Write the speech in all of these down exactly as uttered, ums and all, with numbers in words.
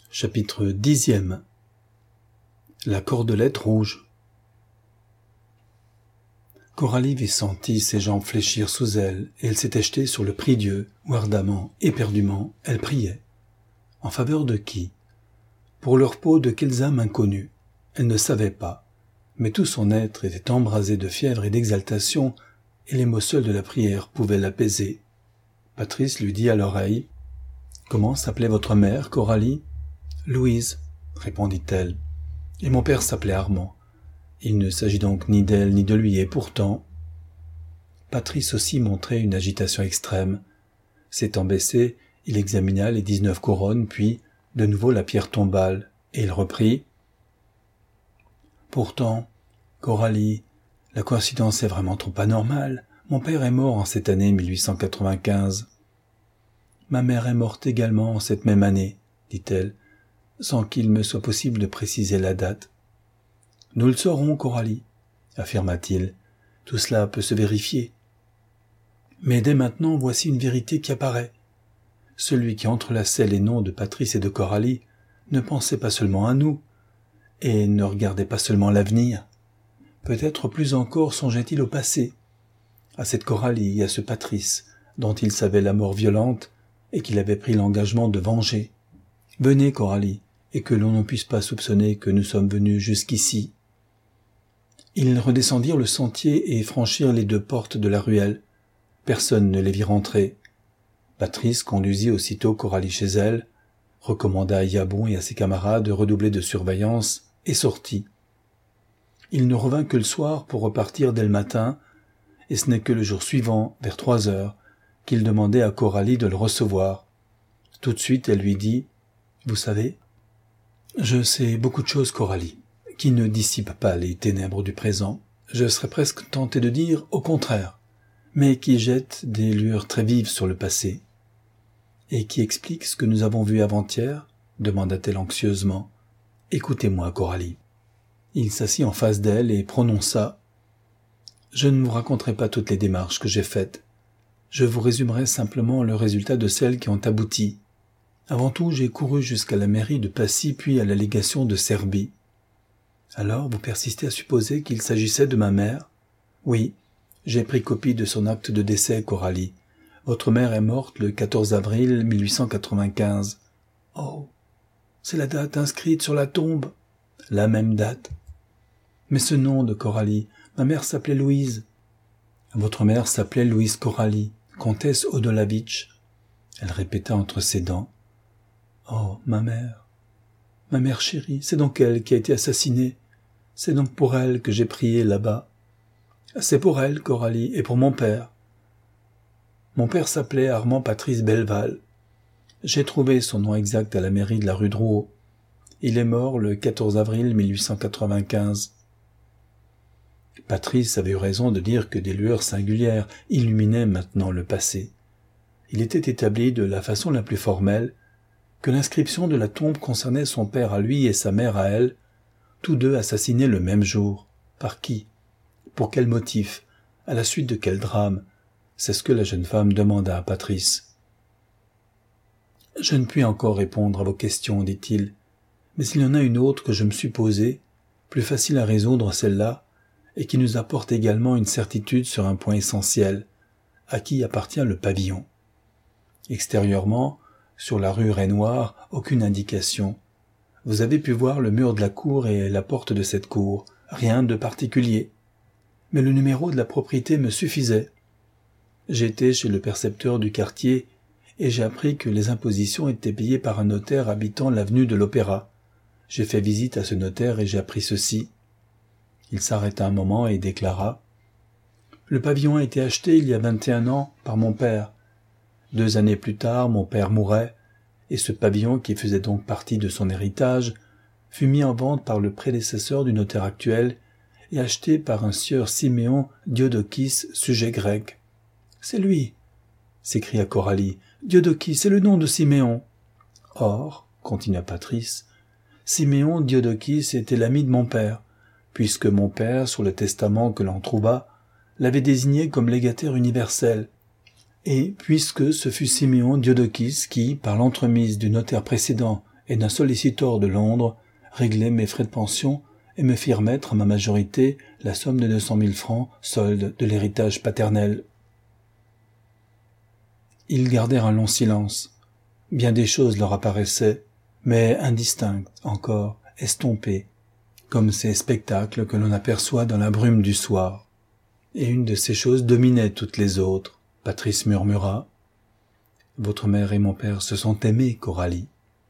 Chapitre dixième. La cordelette rouge. Coralie vit sentit ses jambes fléchir sous elle, et elle s'était jetée sur le prie-dieu, où ardemment, éperdument, elle priait. En faveur de qui? Pour leur peau de quelles âmes inconnues? Elle ne savait pas, mais tout son être était embrasé de fièvre et d'exaltation, et les mots seuls de la prière pouvaient l'apaiser. Patrice lui dit à l'oreille: « Comment s'appelait votre mère, Coralie ?»« Louise, » répondit-elle, « et mon père s'appelait Armand. Il ne s'agit donc ni d'elle ni de lui, et pourtant... » Patrice aussi montrait une agitation extrême. S'étant baissé, il examina les dix-neuf couronnes, puis, de nouveau la pierre tombale, et il reprit. « Pourtant, Coralie, la coïncidence est vraiment trop anormale. Mon père est mort en cette année mille huit cent quatre-vingt-quinze. Ma mère est morte également en cette même année, dit-elle, sans qu'il me soit possible de préciser la date. Nous le saurons, Coralie, affirma-t-il. Tout cela peut se vérifier. Mais dès maintenant, voici une vérité qui apparaît. Celui qui entrelaçait les noms de Patrice et de Coralie ne pensait pas seulement à nous, et ne regardait pas seulement l'avenir. Peut-être plus encore songeait-il au passé, à cette Coralie et à ce Patrice, dont il savait la mort violente et qu'il avait pris l'engagement de venger. Venez, Coralie, et que l'on ne puisse pas soupçonner que nous sommes venus jusqu'ici. Ils redescendirent le sentier et franchirent les deux portes de la ruelle. Personne ne les vit rentrer. Patrice conduisit aussitôt Coralie chez elle, recommanda à Yabon et à ses camarades de redoubler de surveillance, et sortit. Il ne revint que le soir pour repartir dès le matin, et ce n'est que le jour suivant, vers trois heures, qu'il demandait à Coralie de le recevoir. Tout de suite, elle lui dit « Vous savez, je sais beaucoup de choses, Coralie, qui ne dissipent pas les ténèbres du présent. Je serais presque tenté de dire au contraire, mais qui jettent des lueurs très vives sur le passé. Et qui expliquent ce que nous avons vu avant-hier ?» demanda-t-elle anxieusement. « Écoutez-moi, Coralie. » Il s'assit en face d'elle et prononça « Je ne vous raconterai pas toutes les démarches que j'ai faites. Je vous résumerai simplement le résultat de celles qui ont abouti. Avant tout, j'ai couru jusqu'à la mairie de Passy puis à la légation de Serbie. Alors, vous persistez à supposer qu'il s'agissait de ma mère? Oui, j'ai pris copie de son acte de décès, Coralie. Votre mère est morte le quatorze avril mille huit cent quatre-vingt-quinze. Oh, c'est la date inscrite sur la tombe. La même date. Mais ce nom de Coralie, ma mère s'appelait Louise. Votre mère s'appelait Louise Coralie, comtesse Odolavitch. Elle répéta entre ses dents. Oh, ma mère, ma mère chérie, c'est donc elle qui a été assassinée. C'est donc pour elle que j'ai prié là-bas. C'est pour elle, Coralie, et pour mon père. Mon père s'appelait Armand Patrice Belleval. J'ai trouvé son nom exact à la mairie de la rue Drouot. Il est mort le quatorze avril mille huit cent quatre-vingt-quinze. Patrice avait eu raison de dire que des lueurs singulières illuminaient maintenant le passé. Il était établi de la façon la plus formelle que l'inscription de la tombe concernait son père à lui et sa mère à elle, tous deux assassinés le même jour. Par qui? Pour quel motif? À la suite de quel drame? C'est ce que la jeune femme demanda à Patrice. « Je ne puis encore répondre à vos questions, dit-il, mais il y en a une autre que je me suis posée, plus facile à résoudre celle-là, et qui nous apporte également une certitude sur un point essentiel. À qui appartient le pavillon? Extérieurement, sur la rue Rainoir, aucune indication. Vous avez pu voir le mur de la cour et la porte de cette cour, rien de particulier. Mais le numéro de la propriété me suffisait. J'étais chez le percepteur du quartier et j'ai appris que les impositions étaient payées par un notaire habitant l'avenue de l'Opéra. J'ai fait visite à ce notaire et j'ai appris ceci. » Il s'arrêta un moment et déclara « Le pavillon a été acheté il y a vingt et un ans par mon père. Deux années plus tard, mon père mourait, et ce pavillon, qui faisait donc partie de son héritage, fut mis en vente par le prédécesseur du notaire actuel et acheté par un sieur Siméon Diodokis, sujet grec. « C'est lui !» s'écria Coralie. « Diodokis, c'est le nom de Siméon. » Or, continua Patrice, Siméon Diodokis était l'ami de mon père, puisque mon père, sur le testament que l'on trouva, l'avait désigné comme légataire universel, et puisque ce fut Siméon Diodokis qui, par l'entremise du notaire précédent et d'un solliciteur de Londres réglaient mes frais de pension et me firent mettre à ma majorité la somme de deux cent mille francs, solde de l'héritage paternel. Ils gardèrent un long silence. Bien des choses leur apparaissaient, mais indistinctes encore, estompées, comme ces spectacles que l'on aperçoit dans la brume du soir. Et une de ces choses dominait toutes les autres. Patrice murmura. « Votre mère et mon père se sont aimés, Coralie. »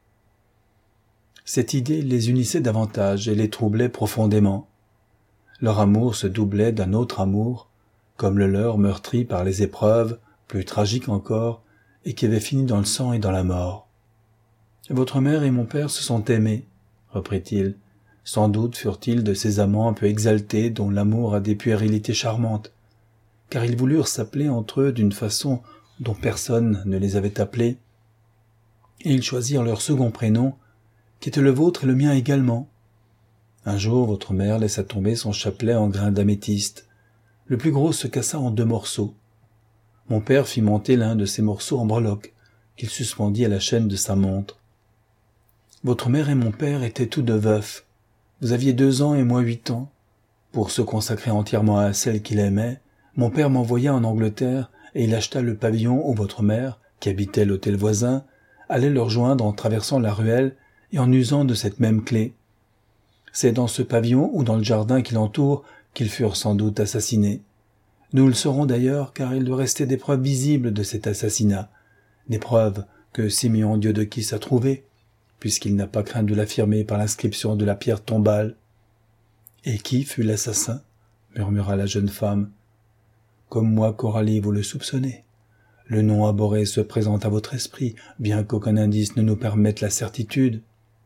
Cette idée les unissait davantage et les troublait profondément. Leur amour se doublait d'un autre amour, comme le leur meurtri par les épreuves, plus tragiques encore, et qui avait fini dans le sang et dans la mort. « Votre mère et mon père se sont aimés, » reprit-il. « Sans doute furent-ils de ces amants un peu exaltés dont l'amour a des puérilités charmantes, car ils voulurent s'appeler entre eux d'une façon dont personne ne les avait appelés, et ils choisirent leur second prénom, qui était le vôtre et le mien également. Un jour, votre mère laissa tomber son chapelet en grains d'améthyste. Le plus gros se cassa en deux morceaux. Mon père fit monter l'un de ces morceaux en breloque, qu'il suspendit à la chaîne de sa montre. Votre mère et mon père étaient tous deux veufs. Vous aviez deux ans et moi huit ans. Pour se consacrer entièrement à celle qu'il aimait, mon père m'envoya en Angleterre et il acheta le pavillon où votre mère, qui habitait l'hôtel voisin, allait le rejoindre en traversant la ruelle et en usant de cette même clé. C'est dans ce pavillon ou dans le jardin qui l'entoure qu'ils furent sans doute assassinés. Nous le saurons d'ailleurs car il doit rester des preuves visibles de cet assassinat, des preuves que Siméon Dieudequis a trouvées, puisqu'il n'a pas craint de l'affirmer par l'inscription de la pierre tombale. « Et qui fut l'assassin ?» murmura la jeune femme. « Comme moi, Coralie, vous le soupçonnez. Le nom abhorré se présente à votre esprit, bien qu'aucun indice ne nous permette la certitude. »«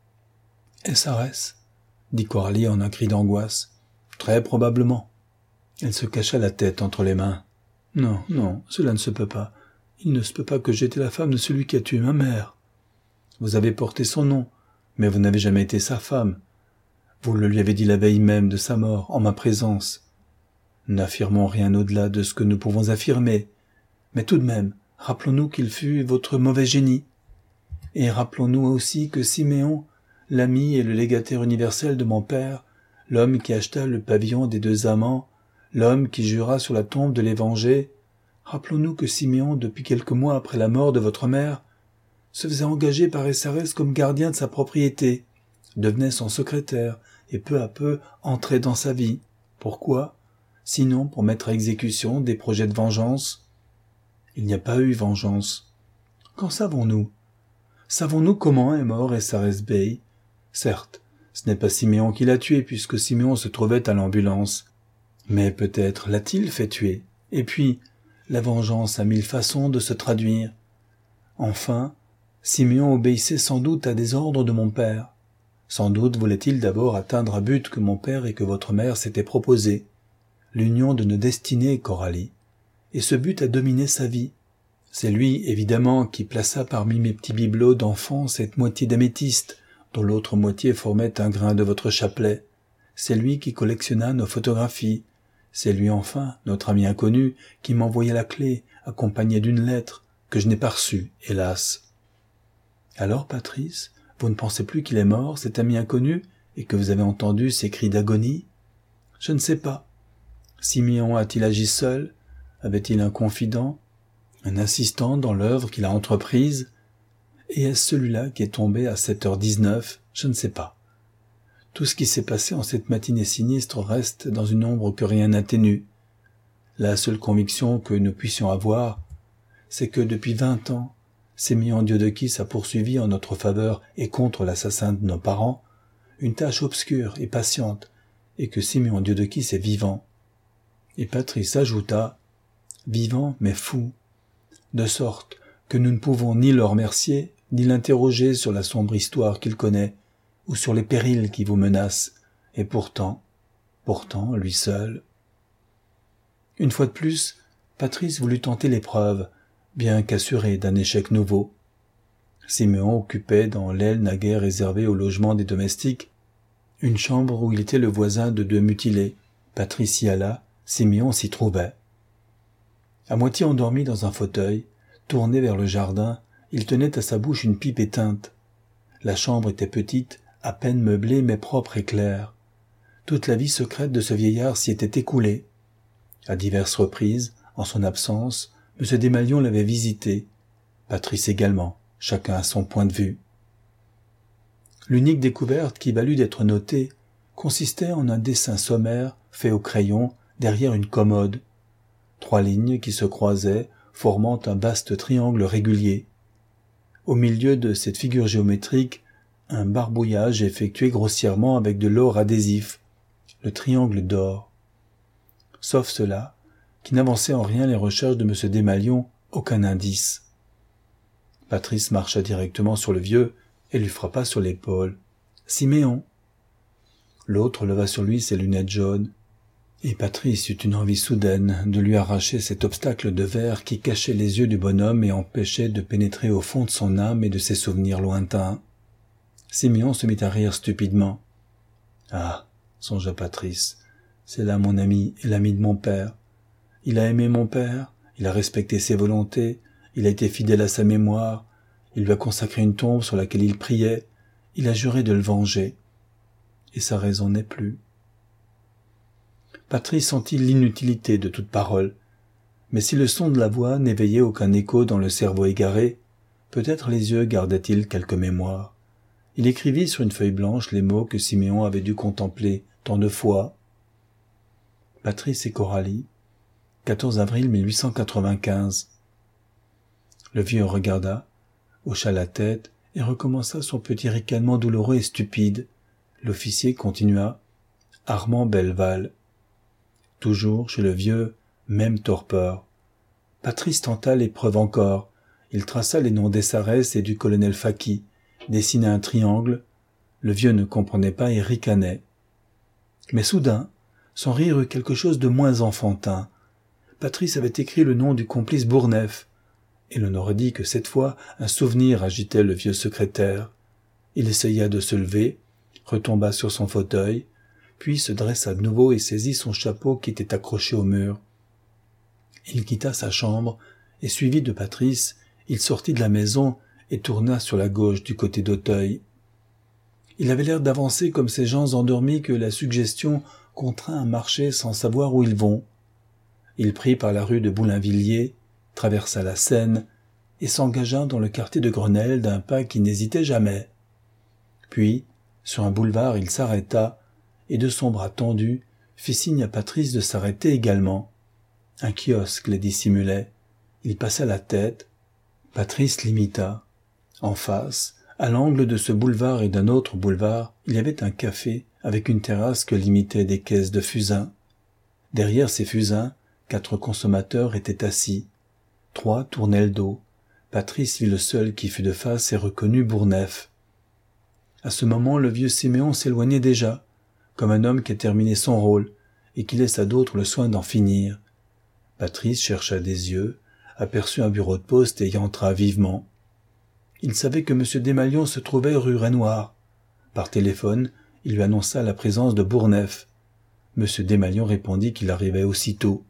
S R S » dit Coralie en un cri d'angoisse. « Très probablement. » Elle se cacha la tête entre les mains. « Non, non, cela ne se peut pas. Il ne se peut pas que j'aie été la femme de celui qui a tué ma mère. Vous avez porté son nom, mais vous n'avez jamais été sa femme. Vous le lui avez dit la veille même de sa mort, en ma présence. N'affirmons rien au-delà de ce que nous pouvons affirmer, mais tout de même, rappelons-nous qu'il fut votre mauvais génie. Et rappelons-nous aussi que Siméon, l'ami et le légataire universel de mon père, l'homme qui acheta le pavillon des deux amants, l'homme qui jura sur la tombe de l'évangile, rappelons-nous que Siméon, depuis quelques mois après la mort de votre mère, se faisait engager par S R S comme gardien de sa propriété, devenait son secrétaire et peu à peu entrait dans sa vie. Pourquoi ? Sinon pour mettre à exécution des projets de vengeance. Il n'y a pas eu vengeance. Qu'en savons-nous ? Savons-nous comment est mort S R S Bey ? Certes, ce n'est pas Siméon qui l'a tué puisque Siméon se trouvait à l'ambulance. Mais peut-être l'a-t-il fait tuer. Et puis, la vengeance a mille façons de se traduire. Enfin, Siméon obéissait sans doute à des ordres de mon père. Sans doute voulait-il d'abord atteindre un but que mon père et que votre mère s'étaient proposé, l'union de nos destinées, Coralie. Et ce but a dominé sa vie. C'est lui, évidemment, qui plaça parmi mes petits bibelots d'enfants cette moitié d'améthyste, dont l'autre moitié formait un grain de votre chapelet. C'est lui qui collectionna nos photographies. C'est lui enfin, notre ami inconnu, qui m'envoya la clé, accompagnée d'une lettre, que je n'ai pas reçue, hélas. Alors, Patrice, vous ne pensez plus qu'il est mort, cet ami inconnu, et que vous avez entendu ses cris d'agonie ? Je ne sais pas. Siméon a-t-il agi seul ? Avait-il un confident, un assistant dans l'œuvre qu'il a entreprise ? Et est-ce celui-là qui est tombé à sept heures dix-neuf ? Je ne sais pas. Tout ce qui s'est passé en cette matinée sinistre reste dans une ombre que rien n'atténue. La seule conviction que nous puissions avoir, c'est que depuis vingt ans, Siméon Dieudequis a poursuivi en notre faveur et contre l'assassin de nos parents une tâche obscure et patiente, et que Siméon Dieudequis est vivant. Et Patrice ajouta, vivant mais fou, de sorte que nous ne pouvons ni le remercier, ni l'interroger sur la sombre histoire qu'il connaît, ou sur les périls qui vous menacent, et pourtant, pourtant, lui seul. Une fois de plus, Patrice voulut tenter l'épreuve, bien qu'assuré d'un échec nouveau. Siméon occupait dans l'aile naguère réservée au logement des domestiques une chambre où il était le voisin de deux mutilés. Patrice y alla, Siméon s'y trouvait. À moitié endormi dans un fauteuil, tourné vers le jardin, il tenait à sa bouche une pipe éteinte. La chambre était petite, à peine meublée, mais propre et claire. Toute la vie secrète de ce vieillard s'y était écoulée. À diverses reprises, en son absence, M. Desmalions l'avait visité. Patrice également, chacun à son point de vue. L'unique découverte qui valut d'être notée consistait en un dessin sommaire fait au crayon derrière une commode. Trois lignes qui se croisaient, formant un vaste triangle régulier. Au milieu de cette figure géométrique, un barbouillage effectué grossièrement avec de l'or adhésif, le triangle d'or. Sauf cela, qui n'avançait en rien les recherches de M. Desmalions, aucun indice. Patrice marcha directement sur le vieux et lui frappa sur l'épaule. « Siméon !» L'autre leva sur lui ses lunettes jaunes, et Patrice eut une envie soudaine de lui arracher cet obstacle de verre qui cachait les yeux du bonhomme et empêchait de pénétrer au fond de son âme et de ses souvenirs lointains. Siméon se mit à rire stupidement. « Ah !» songea Patrice, « c'est là mon ami et l'ami de mon père. Il a aimé mon père, il a respecté ses volontés, il a été fidèle à sa mémoire, il lui a consacré une tombe sur laquelle il priait, il a juré de le venger. Et sa raison n'est plus. » Patrice sentit l'inutilité de toute parole, mais si le son de la voix n'éveillait aucun écho dans le cerveau égaré, peut-être les yeux gardaient-ils quelque mémoire. Il écrivit sur une feuille blanche les mots que Siméon avait dû contempler tant de fois. Patrice et Coralie, quatorze avril mille huit cent quatre-vingt-quinze. Le vieux regarda, hocha la tête et recommença son petit ricanement douloureux et stupide. L'officier continua. « Armand Belleval. » Toujours chez le vieux, même torpeur. Patrice tenta l'épreuve encore. Il traça les noms d'Essarès et du colonel Faki, dessina un triangle. Le vieux ne comprenait pas et ricanait. Mais soudain, son rire eut quelque chose de moins enfantin. Patrice avait écrit le nom du complice Bourneuf, et l'on aurait dit que cette fois un souvenir agitait le vieux secrétaire. Il essaya de se lever, retomba sur son fauteuil, puis se dressa de nouveau et saisit son chapeau qui était accroché au mur. Il quitta sa chambre, et suivi de Patrice, il sortit de la maison et tourna sur la gauche du côté d'Auteuil. Il avait l'air d'avancer comme ces gens endormis que la suggestion contraint à marcher sans savoir où ils vont. Il prit par la rue de Boulainvilliers, traversa la Seine et s'engagea dans le quartier de Grenelle d'un pas qui n'hésitait jamais. Puis, sur un boulevard, il s'arrêta et de son bras tendu fit signe à Patrice de s'arrêter également. Un kiosque les dissimulait. Il passa la tête. Patrice l'imita. En face, à l'angle de ce boulevard et d'un autre boulevard, il y avait un café avec une terrasse que limitaient des caisses de fusains. Derrière ces fusains, quatre consommateurs étaient assis. Trois tournaient le dos. Patrice vit le seul qui fut de face et reconnut Bourneuf. À ce moment, le vieux Siméon s'éloignait déjà, comme un homme qui a terminé son rôle et qui laisse à d'autres le soin d'en finir. Patrice chercha des yeux, aperçut un bureau de poste et y entra vivement. Il savait que M. Desmalions se trouvait rue Renoir. Par téléphone, il lui annonça la présence de Bourneuf. M. Desmalions répondit qu'il arrivait aussitôt.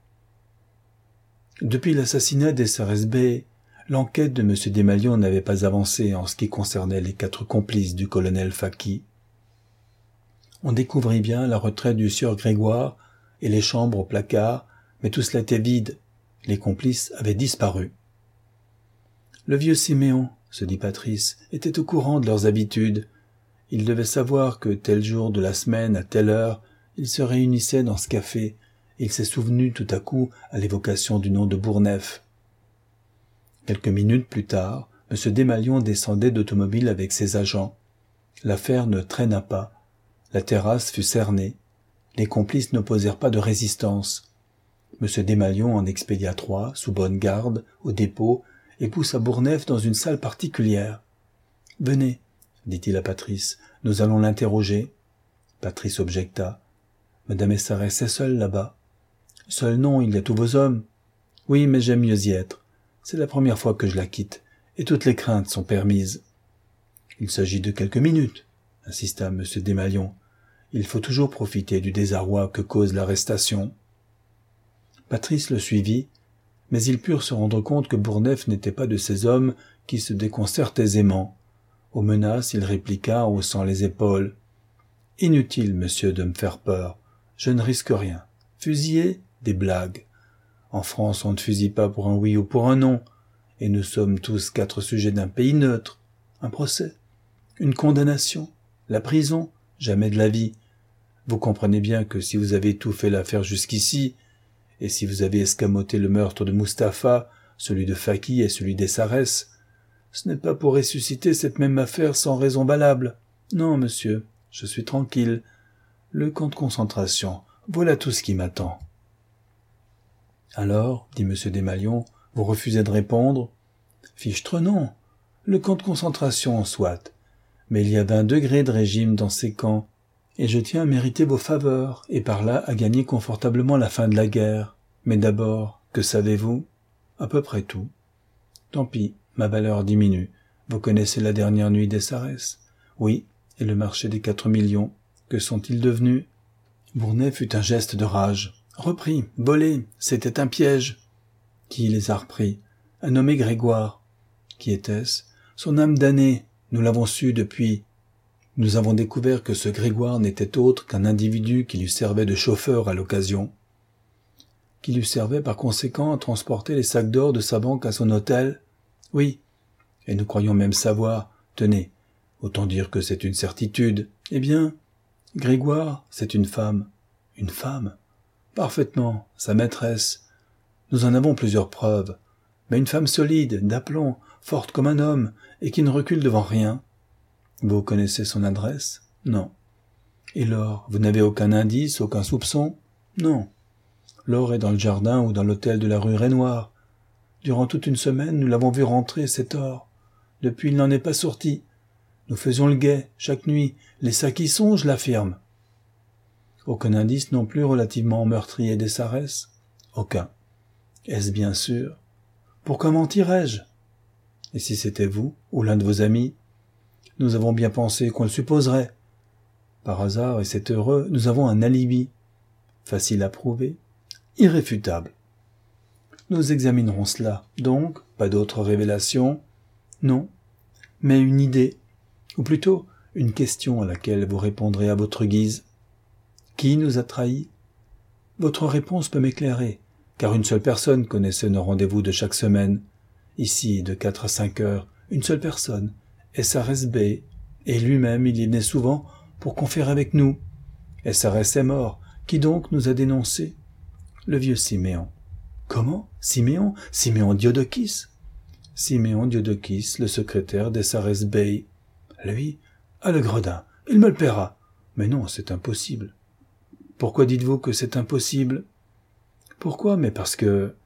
Depuis l'assassinat d'Essarès Bey, l'enquête de M. Desmalions n'avait pas avancé en ce qui concernait les quatre complices du colonel Faki. On découvrit bien la retraite du sieur Grégoire et les chambres au placard, mais tout cela était vide. Les complices avaient disparu. Le vieux Siméon, se dit Patrice, était au courant de leurs habitudes. Il devait savoir que tel jour de la semaine, à telle heure, ils se réunissaient dans ce café, et il s'est souvenu tout à coup à l'évocation du nom de Bourneuf. Quelques minutes plus tard, M. Desmalions descendait d'automobile avec ses agents. L'affaire ne traîna pas. La terrasse fut cernée. Les complices n'opposèrent pas de résistance. M. Desmalions en expédia trois, sous bonne garde, au dépôt, et poussa Bourneuf dans une salle particulière. « Venez, dit-il à Patrice, nous allons l'interroger. » Patrice objecta. « Madame Essarès est seule là-bas. »« Seule non, il y a tous vos hommes. »« Oui, mais j'aime mieux y être. C'est la première fois que je la quitte, et toutes les craintes sont permises. »« Il s'agit de quelques minutes, » insista M. Desmalions. « Il faut toujours profiter du désarroi que cause l'arrestation. » Patrice le suivit, mais ils purent se rendre compte que Bourneuf n'était pas de ces hommes qui se déconcertent aisément. Aux menaces, il répliqua en haussant les épaules. « Inutile, monsieur, de me faire peur. Je ne risque rien. Fusiller? Des blagues. En France, on ne fusille pas pour un oui ou pour un non. Et nous sommes tous quatre sujets d'un pays neutre. Un procès? Une condamnation? La prison? Jamais de la vie. Vous comprenez bien que si vous avez tout fait l'affaire jusqu'ici, et si vous avez escamoté le meurtre de Mustapha, celui de Faki et celui des Sarès, ce n'est pas pour ressusciter cette même affaire sans raison valable. Non, monsieur, je suis tranquille. Le camp de concentration, voilà tout ce qui m'attend. » Alors, dit M. Desmalions, vous refusez de répondre? Fichtre non. Le camp de concentration, soit. Mais il y a vingt degrés de régime dans ces camps, et je tiens à mériter vos faveurs, et par là à gagner confortablement la fin de la guerre. Mais d'abord, que savez-vous? À peu près tout. Tant pis, ma valeur diminue. Vous connaissez la dernière nuit des Sarès? Oui, et le marché des quatre millions. Que sont-ils devenus? Bournet fut un geste de rage. Repris, volé, c'était un piège. Qui les a repris? Un nommé Grégoire. Qui était-ce? Son âme damnée, nous l'avons su depuis. Nous avons découvert que ce Grégoire n'était autre qu'un individu qui lui servait de chauffeur à l'occasion. Qui lui servait par conséquent à transporter les sacs d'or de sa banque à son hôtel? Oui, et nous croyons même savoir, tenez, autant dire que c'est une certitude. Eh bien, Grégoire, c'est une femme. Une femme? Parfaitement, sa maîtresse. Nous en avons plusieurs preuves. Mais une femme solide, d'aplomb, forte comme un homme, et qui ne recule devant rien. Vous connaissez son adresse? Non. Et l'or, vous n'avez aucun indice, aucun soupçon? Non. L'or est dans le jardin ou dans l'hôtel de la rue Rainoir. Durant toute une semaine, nous l'avons vu rentrer, cet or. Depuis, il n'en est pas sorti. Nous faisions le guet, chaque nuit. Les sacs y sont, je l'affirme. Aucun indice non plus relativement au meurtrier des Sarès? Aucun. Est-ce bien sûr? Pourquoi mentirais-je? Et si c'était vous, ou l'un de vos amis? Nous avons bien pensé qu'on le supposerait. Par hasard, et c'est heureux, nous avons un alibi. Facile à prouver? Irréfutable. Nous examinerons cela. Donc, pas d'autres révélations? Non. Mais une idée, ou plutôt une question à laquelle vous répondrez à votre guise. Qui nous a trahis? Votre réponse peut m'éclairer, car une seule personne connaissait nos rendez-vous de chaque semaine. Ici, de quatre à cinq heures, une seule personne, S R S B, et lui-même il y venait souvent pour conférer avec nous. S R S est mort, qui donc nous a dénoncés? Le vieux Siméon. Comment? Siméon? Siméon Diodokis? Siméon Diodokis, le secrétaire d'S R S B. Lui? Ah, le gredin, il me le paiera. Mais non, c'est impossible. Pourquoi dites-vous que c'est impossible? Pourquoi? Mais parce que...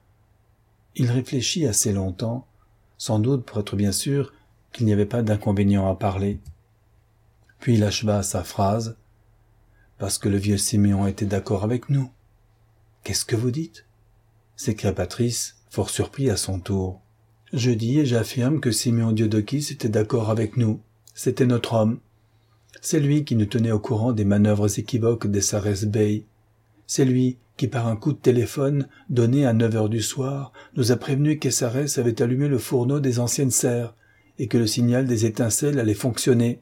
Il réfléchit assez longtemps, sans doute pour être bien sûr qu'il n'y avait pas d'inconvénient à parler. Puis il acheva sa phrase, parce que le vieux Siméon était d'accord avec nous. « Qu'est-ce que vous dites ?» s'écria Patrice, fort surpris à son tour. « Je dis et j'affirme que Siméon Diodokis était d'accord avec nous. C'était notre homme. C'est lui qui nous tenait au courant des manœuvres équivoques des Sarès Bey. C'est lui qui, par un coup de téléphone donné à neuf heures du soir, nous a prévenu qu'Essarès avait allumé le fourneau des anciennes serres et que le signal des étincelles allait fonctionner.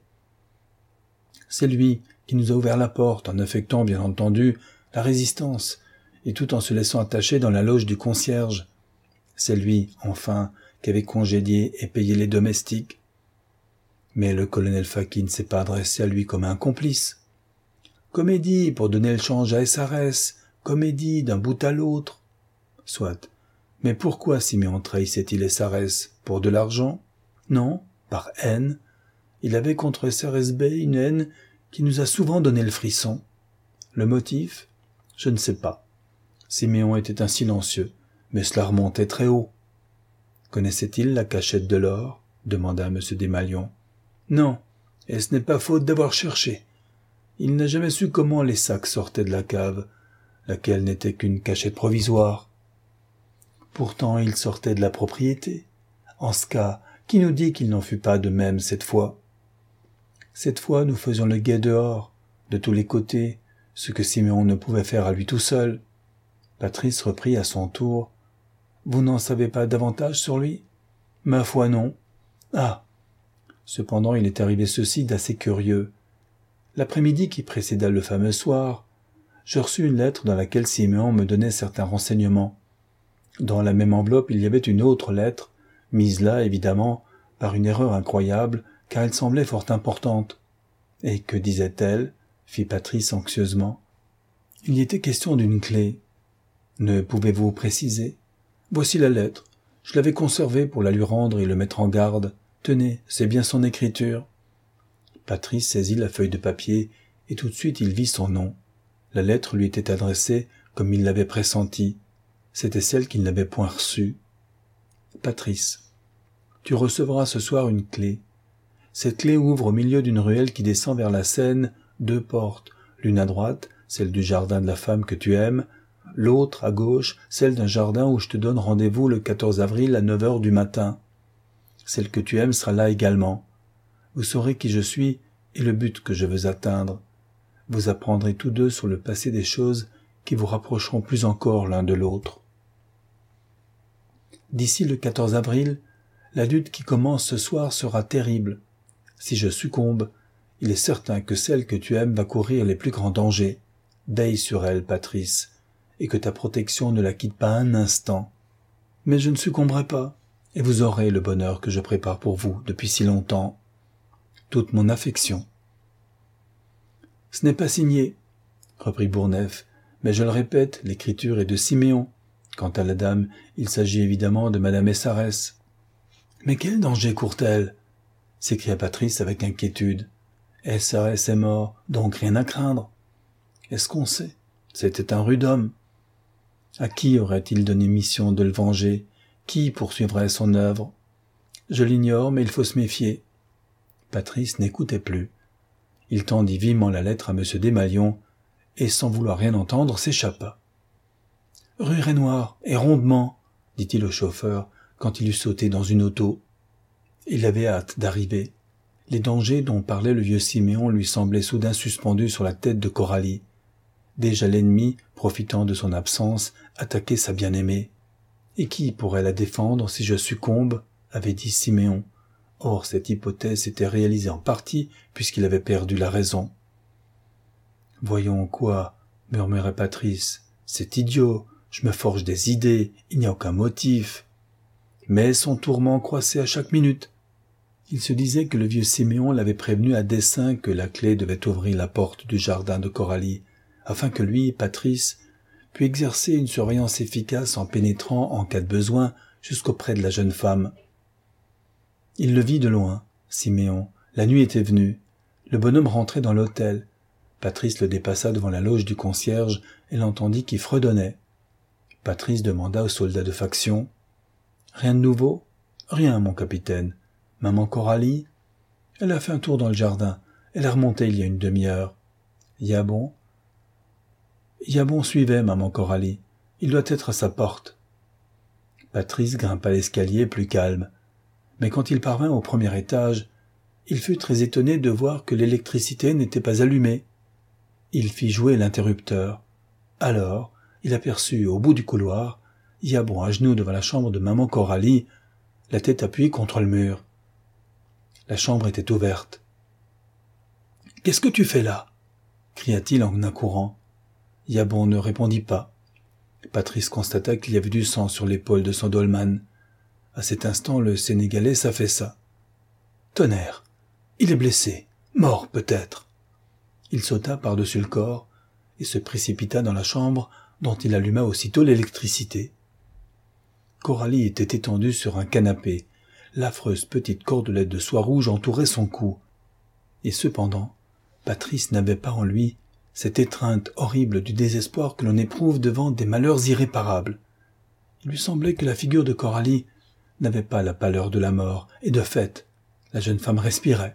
C'est lui qui nous a ouvert la porte en affectant, bien entendu, la résistance et tout en se laissant attacher dans la loge du concierge. C'est lui, enfin, qui avait congédié et payé les domestiques. Mais le colonel Faki ne s'est pas adressé à lui comme à un complice. Comédie pour donner le change à Essarès, comédie d'un bout à l'autre. Soit. Mais pourquoi Siméon trahissait-il Essarès? Pour de l'argent? Non, par haine. Il avait contre Essarès Bey une haine qui nous a souvent donné le frisson. Le motif? Je ne sais pas. Siméon était un silencieux, mais cela remontait très haut. Connaissait-il la cachette de l'or? Demanda M. Desmalions. Non, et ce n'est pas faute d'avoir cherché. Il n'a jamais su comment les sacs sortaient de la cave, laquelle n'était qu'une cachette provisoire. Pourtant il sortait de la propriété. En ce cas, qui nous dit qu'il n'en fut pas de même cette fois? Cette fois nous faisions le guet dehors, de tous les côtés, ce que Siméon ne pouvait faire à lui tout seul. Patrice reprit à son tour. Vous n'en savez pas davantage sur lui? Ma foi non. Ah! Cependant, il est arrivé ceci d'assez curieux. L'après-midi qui précéda le fameux soir, je reçus une lettre dans laquelle Siméon me donnait certains renseignements. Dans la même enveloppe, il y avait une autre lettre, mise là, évidemment, par une erreur incroyable, car elle semblait fort importante. « Et que disait-elle » fit Patrice anxieusement. « Il y était question d'une clé. Ne pouvez-vous préciser ? Voici la lettre. Je l'avais conservée pour la lui rendre et le mettre en garde. Tenez, c'est bien son écriture. » Patrice saisit la feuille de papier, et tout de suite il vit son nom. La lettre lui était adressée comme il l'avait pressenti. C'était celle qu'il n'avait point reçue. « Patrice, tu recevras ce soir une clé. Cette clé ouvre au milieu d'une ruelle qui descend vers la Seine deux portes, l'une à droite, celle du jardin de la femme que tu aimes, l'autre, à gauche, celle d'un jardin où je te donne rendez-vous le quatorze avril à neuf heures du matin. Celle que tu aimes sera là également. Vous saurez qui je suis et le but que je veux atteindre. Vous apprendrez tous deux sur le passé des choses qui vous rapprocheront plus encore l'un de l'autre. D'ici le quatorze avril, la lutte qui commence ce soir sera terrible. Si je succombe, il est certain que celle que tu aimes va courir les plus grands dangers. Veille sur elle, Patrice, et que ta protection ne la quitte pas un instant. Mais je ne succomberai pas, et vous aurez le bonheur que je prépare pour vous depuis si longtemps. Toute mon affection. Ce n'est pas signé, reprit Bourneuf, mais je le répète, l'écriture est de Siméon. Quant à la dame, il s'agit évidemment de madame Essarès. Mais quel danger court-elle ? S'écria Patrice avec inquiétude. Essarès est mort, donc rien à craindre. Est-ce qu'on sait ? C'était un rude homme. À qui aurait-il donné mission de le venger ? Qui poursuivrait son œuvre ? Je l'ignore, mais il faut se méfier. Patrice n'écoutait plus. Il tendit vivement la lettre à M. Desmalions, et sans vouloir rien entendre, s'échappa. « Rue Raynouard, et rondement, » dit-il au chauffeur, quand il eut sauté dans une auto. Il avait hâte d'arriver. Les dangers dont parlait le vieux Siméon lui semblaient soudain suspendus sur la tête de Coralie. Déjà l'ennemi, profitant de son absence, attaquait sa bien-aimée. « Et qui pourrait la défendre si je succombe ?» avait dit Siméon. Or, cette hypothèse s'était réalisée en partie puisqu'il avait perdu la raison. « Voyons quoi, » murmurait Patrice. « C'est idiot, je me forge des idées, il n'y a aucun motif. » Mais son tourment croissait à chaque minute. Il se disait que le vieux Siméon l'avait prévenu à dessein que la clé devait ouvrir la porte du jardin de Coralie, afin que lui, Patrice, pût exercer une surveillance efficace en pénétrant, en cas de besoin, jusqu'auprès de la jeune femme. Il le vit de loin, Siméon. La nuit était venue. Le bonhomme rentrait dans l'hôtel. Patrice le dépassa devant la loge du concierge et l'entendit qui fredonnait. Patrice demanda au soldat de faction. « Rien de nouveau ? » ?»« Rien, mon capitaine. Maman Coralie ? » ?»« Elle a fait un tour dans le jardin. Elle est remontée il y a une demi-heure. »« Yabon ?»« Yabon suivait maman Coralie. Il doit être à sa porte. » Patrice grimpa l'escalier plus calme. Mais quand il parvint au premier étage, il fut très étonné de voir que l'électricité n'était pas allumée. Il fit jouer l'interrupteur. Alors, il aperçut au bout du couloir Yabon à genoux devant la chambre de maman Coralie, la tête appuyée contre le mur. La chambre était ouverte. « Qu'est-ce que tu fais là ?» cria-t-il en accourant. Yabon ne répondit pas. Patrice constata qu'il y avait du sang sur l'épaule de son dolman. À cet instant, le Sénégalais s'affaissa. « Tonnerre ! Il est blessé, mort peut-être. » Il sauta par-dessus le corps et se précipita dans la chambre dont il alluma aussitôt l'électricité. Coralie était étendue sur un canapé. L'affreuse petite cordelette de soie rouge entourait son cou. Et cependant, Patrice n'avait pas en lui cette étreinte horrible du désespoir que l'on éprouve devant des malheurs irréparables. Il lui semblait que la figure de Coralie n'avait pas la pâleur de la mort, et de fait, la jeune femme respirait.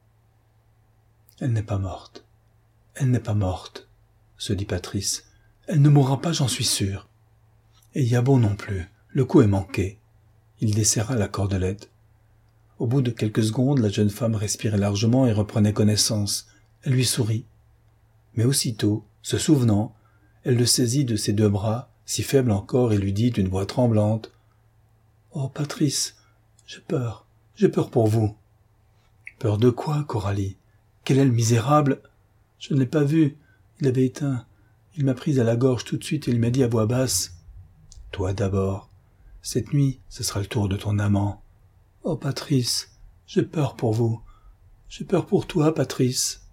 « Elle n'est pas morte. Elle n'est pas morte, » se dit Patrice. « Elle ne mourra pas, j'en suis sûr. » Et Yabon non plus. Le coup est manqué. Il desserra la cordelette. Au bout de quelques secondes, la jeune femme respirait largement et reprenait connaissance. Elle lui sourit. Mais aussitôt, se souvenant, elle le saisit de ses deux bras, si faible encore, et lui dit d'une voix tremblante. « Oh, Patrice, j'ai peur, j'ai peur pour vous. » Peur de quoi, Coralie? Quel est le misérable? Je ne l'ai pas vu. Il avait éteint. Il m'a prise à la gorge tout de suite et il m'a dit à voix basse. Toi d'abord. Cette nuit, ce sera le tour de ton amant. Oh, Patrice, j'ai peur pour vous. J'ai peur pour toi, Patrice.